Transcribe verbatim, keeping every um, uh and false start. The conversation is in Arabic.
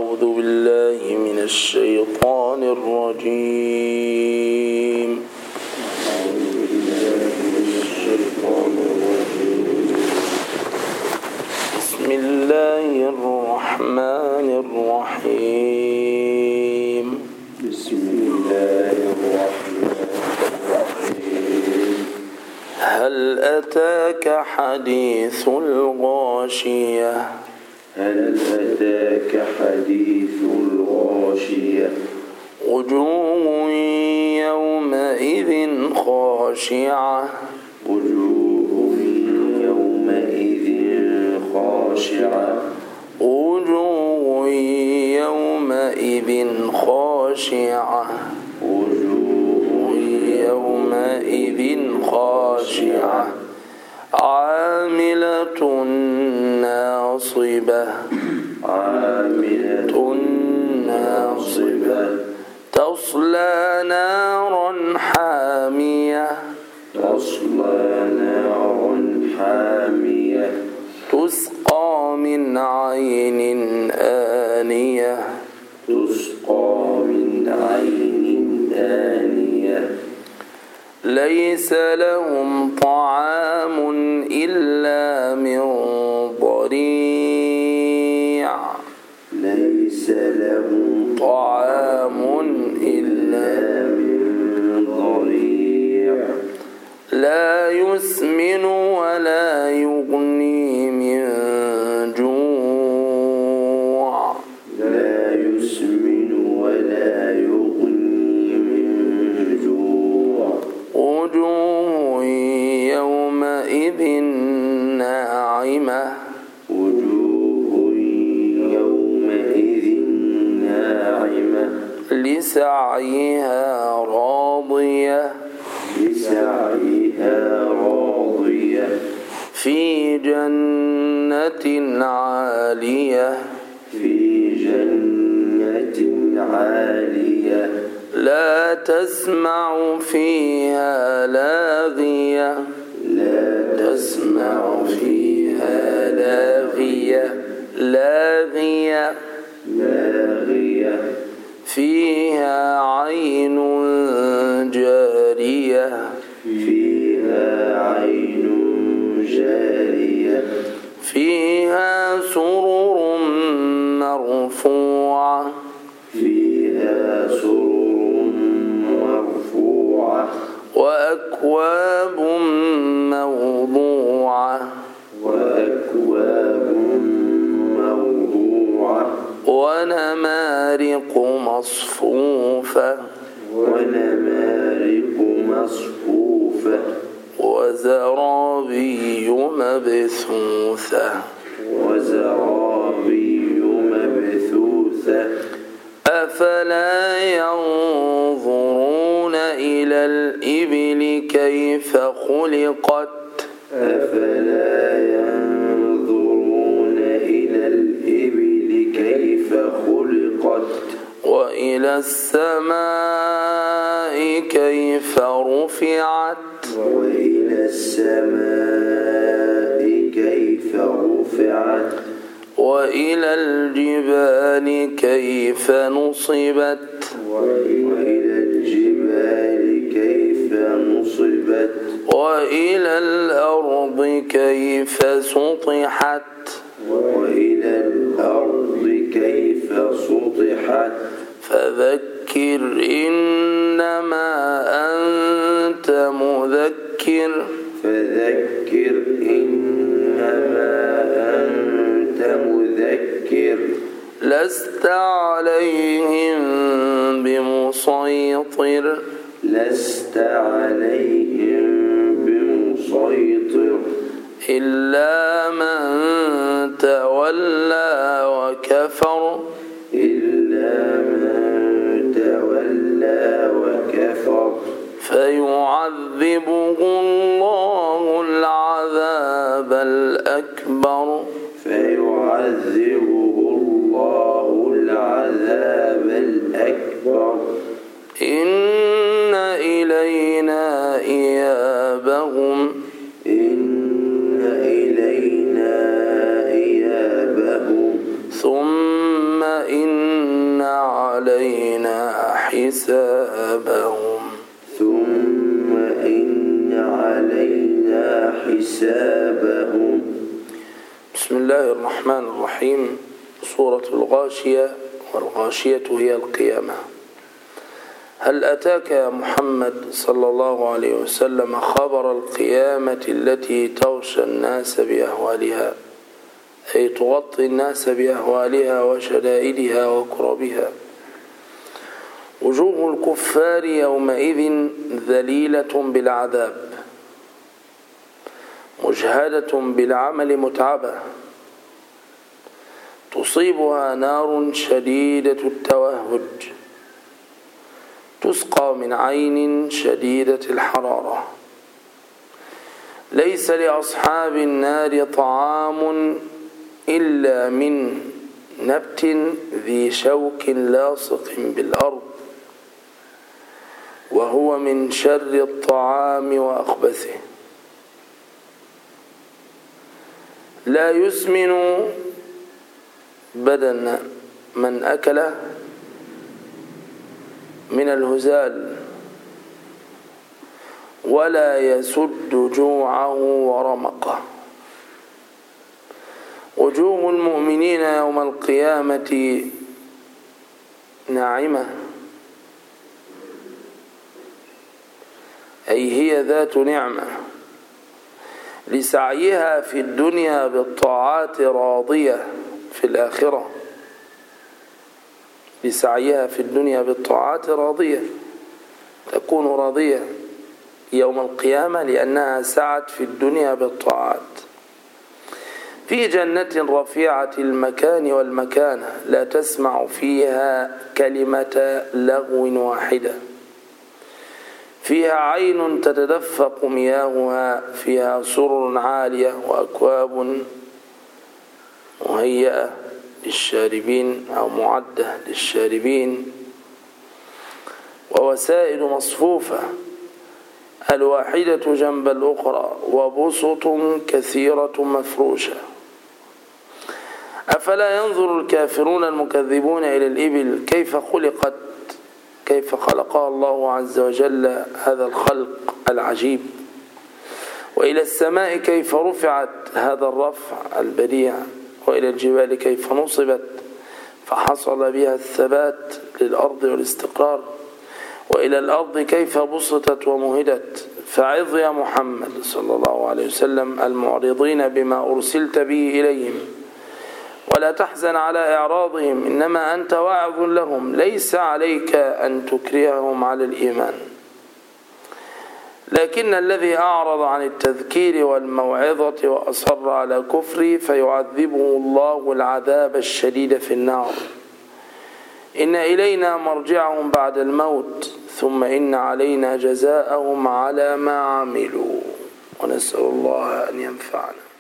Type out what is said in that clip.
أعوذ بالله من الشيطان الرجيم بسم الله الرحمن الرحيم بسم الله الرحمن الرحيم هل أتاك حديث الغاشية هل أتاك حديث الغاشية وجوه يومئذ خاشعة وجوه يومئذ خاشعة وجوه يومئذ خاشعة وجوه يومئذ خاشعة عاملة ناصبة عاملة ناصبة تصلى نارا حامية تصلى نارا حامية تسقى من عين آنية تسقى من عين آنية ليس لهم طعام إلا من ضريع ليس لهم طعام إلا من ضريع لا يسمن ولا يغني من جوع لا يسمن ولا يغني من جوع وجوه يومئذ ناعمة وجوه يومئذ ناعمة لسعيها راضية لسعيها راضية في جنة عالية في جنة عالية لا تسمع فيها لاغية لا تسمع فيها لاغية لاغية لاغية فيها عين جارية فيها عين جارية فيها سرر مرفوعة فيها سرر مرفوعة وأكواب موضوعة وأكواب موضوعة ونمارق مصفوفة ونمارق مصفوفة وزرابي مبثوثة وزرابي مبثوثة أفلا ينظرون إلى الإبل كيف خلقت أفلا ينظرون إلى الإبل كيف خلقت وإلى السماء كيف رفعت وإلى السماء كيف رفعت وإلى الجبال كيف نصبت وإلى الجبال كيف نصبت وإلى الأرض كيف سطحت وإلى الأرض كيف سطحت فذكر إنما أنت مذكر فذكر إنما أنت مذكر لست عليهم بمسيطر لست عليهم بمسيطر إلا من تولى وكفر إلا من تولى وكفر فيعذبه الله العذاب الأكبر فيعذبه الله العذاب الأكبر إن إلينا إيابهم إن إلينا إيابهم ثم إن حسابهم ثم إن علينا حسابهم. بسم الله الرحمن الرحيم. سورة الغاشية، والغاشية هي القيامة. هل أتاك يا محمد صلى الله عليه وسلم خبر القيامة التي تغشى الناس بأهوالها، أي تغطي الناس بأهوالها وشدائدها وكربها. وجوه الكفار يومئذ ذليلة بالعذاب مجهدة بالعمل متعبة، تصيبها نار شديدة التوهج، تسقى من عين شديدة الحرارة. ليس لأصحاب النار طعام إلا من نبت ذي شوك لاصق بالأرض، وهو من شر الطعام وأخبثه. لا يسمن بدن من أكل من الهزال، ولا يسد جوعه ورمقه. وجوه المؤمنين يوم القيامة ناعمة، أي هي ذات نعمة، لسعيها في الدنيا بالطاعات راضية في الآخرة. لسعيها في الدنيا بالطاعات راضية، تكون راضية يوم القيامة لأنها سعت في الدنيا بالطاعات. في جنة رفيعة المكان والمكانة، لا تسمع فيها كلمة لغو واحدة، فيها عين تتدفق مياهها، فيها سرر عالية وأكواب مهيئة للشاربين أو معدة للشاربين، ووسائل مصفوفة الواحدة جنب الأخرى، وبسط كثيرة مفروشة. أفلا ينظر الكافرون المكذبون إلى الإبل كيف خلقت، كيف خلقها الله عز وجل هذا الخلق العجيب، وإلى السماء كيف رفعت هذا الرفع البديع، وإلى الجبال كيف نصبت فحصل بها الثبات للأرض والاستقرار، وإلى الأرض كيف بسطت ومهدت. فعظ يا محمد صلى الله عليه وسلم المعرضين بما أرسلت به إليهم، ولا تحزن على إعراضهم، إنما أنت واعظ لهم، ليس عليك أن تكرههم على الإيمان. لكن الذي أعرض عن التذكير والموعظة وأصر على كفري فيعذبه الله العذاب الشديد في النار. إن إلينا مرجعهم بعد الموت، ثم إن علينا جزاءهم على ما عملوا، ونسأل الله أن ينفعنا.